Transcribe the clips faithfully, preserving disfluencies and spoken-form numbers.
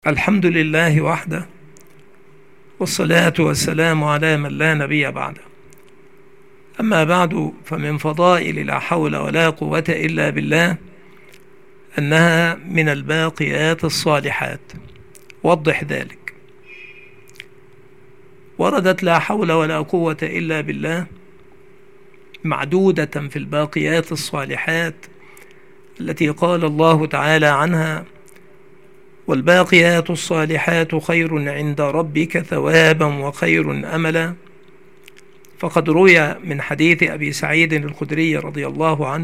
الحمد لله وحده، والصلاة والسلام على من لا نبي بعده. أما بعد، فمن فضائل لا حول ولا قوة إلا بالله أنها من الباقيات الصالحات. وضح ذلك. وردت لا حول ولا قوة إلا بالله معدودة في الباقيات الصالحات التي قال الله تعالى عنها: والباقيات الصالحات خير عند ربك ثوابا وخير أملا. فقد روي من حديث أبي سعيد الخدري رضي الله عنه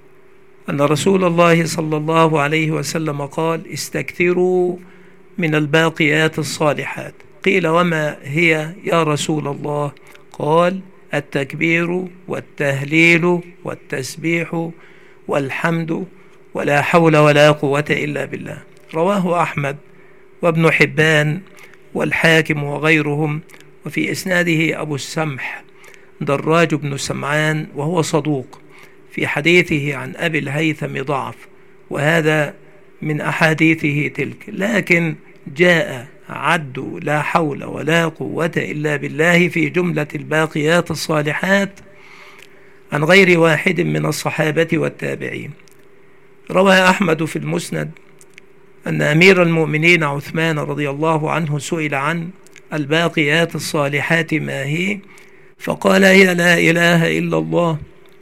أن رسول الله صلى الله عليه وسلم قال: استكثروا من الباقيات الصالحات. قيل: وما هي يا رسول الله؟ قال: التكبير والتهليل والتسبيح والحمد ولا حول ولا قوة إلا بالله. رواه أحمد وابن حبان والحاكم وغيرهم، وفي إسناده أبو السمح دراج بن سمعان، وهو صدوق. في حديثه عن أبي الهيثم ضعف، وهذا من أحاديثه تلك، لكن جاء عد لا حول ولا قوة إلا بالله في جملة الباقيات الصالحات عن غير واحد من الصحابة والتابعين. روى أحمد في المسند أن أمير المؤمنين عثمان رضي الله عنه سئل عن الباقيات الصالحات ما هي، فقال: هي لا إله إلا الله،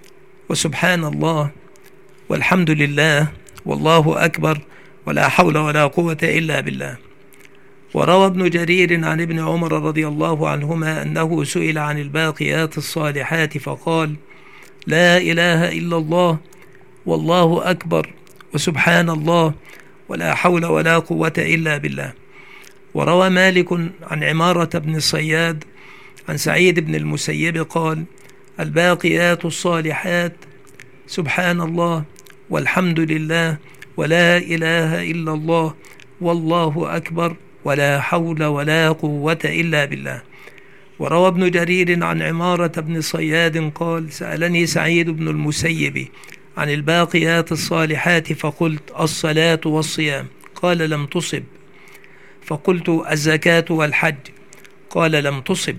وسبحان الله، والحمد لله، والله أكبر، ولا حول ولا قوة إلا بالله. وروى ابن جرير عن ابن عمر رضي الله عنهما أنه سئل عن الباقيات الصالحات فقال: لا إله إلا الله، والله أكبر، وسبحان الله، ولا حول ولا قوة إلا بالله. وروى مالك عن عمارة بن الصياد عن سعيد بن المسيب قال: الباقيات الصالحات سبحان الله، والحمد لله، ولا إله إلا الله، والله أكبر، ولا حول ولا قوة إلا بالله. وروى ابن جرير عن عمارة بن صياد قال: سألني سعيد بن المسيب عن الباقيات الصالحات فقلت: الصلاة والصيام. قال: لم تصب. فقلت: الزكاة والحج. قال: لم تصب،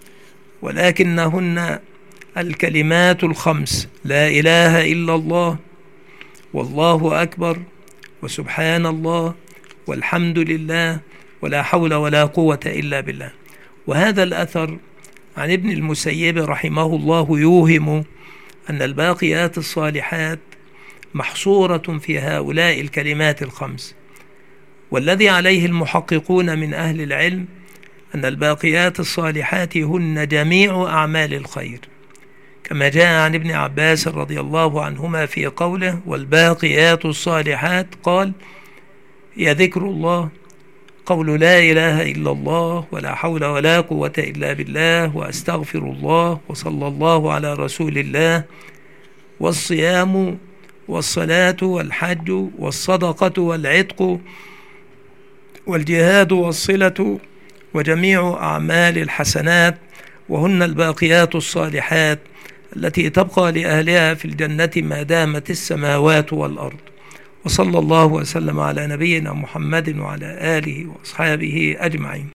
ولكنهن الكلمات الخمس: لا إله إلا الله، والله أكبر، وسبحان الله، والحمد لله، ولا حول ولا قوة إلا بالله. وهذا الأثر عن ابن المسيب رحمه الله يوهم أن الباقيات الصالحات محصورة في هؤلاء الكلمات الخمس. والذي عليه المحققون من أهل العلم أن الباقيات الصالحات هن جميع أعمال الخير، كما جاء عن ابن عباس رضي الله عنهما في قوله: والباقيات الصالحات، قال: هي ذكر الله، قول لا إله إلا الله، ولا حول ولا قوة إلا بالله، وأستغفر الله، وصلى الله على رسول الله، والصيام، والصلاة، والحج، والصدقة، والعتق، والجهاد، والصلة، وجميع أعمال الحسنات، وهن الباقيات الصالحات التي تبقى لأهلها في الجنة ما دامت السماوات والأرض. وصلى الله وسلم على نبينا محمد وعلى آله وأصحابه أجمعين.